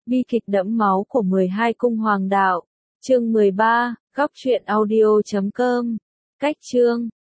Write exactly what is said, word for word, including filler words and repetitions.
Bi kịch đẫm máu của mười hai cung hoàng đạo. Chương mười ba, góc truyện audio chấm com. Cách chương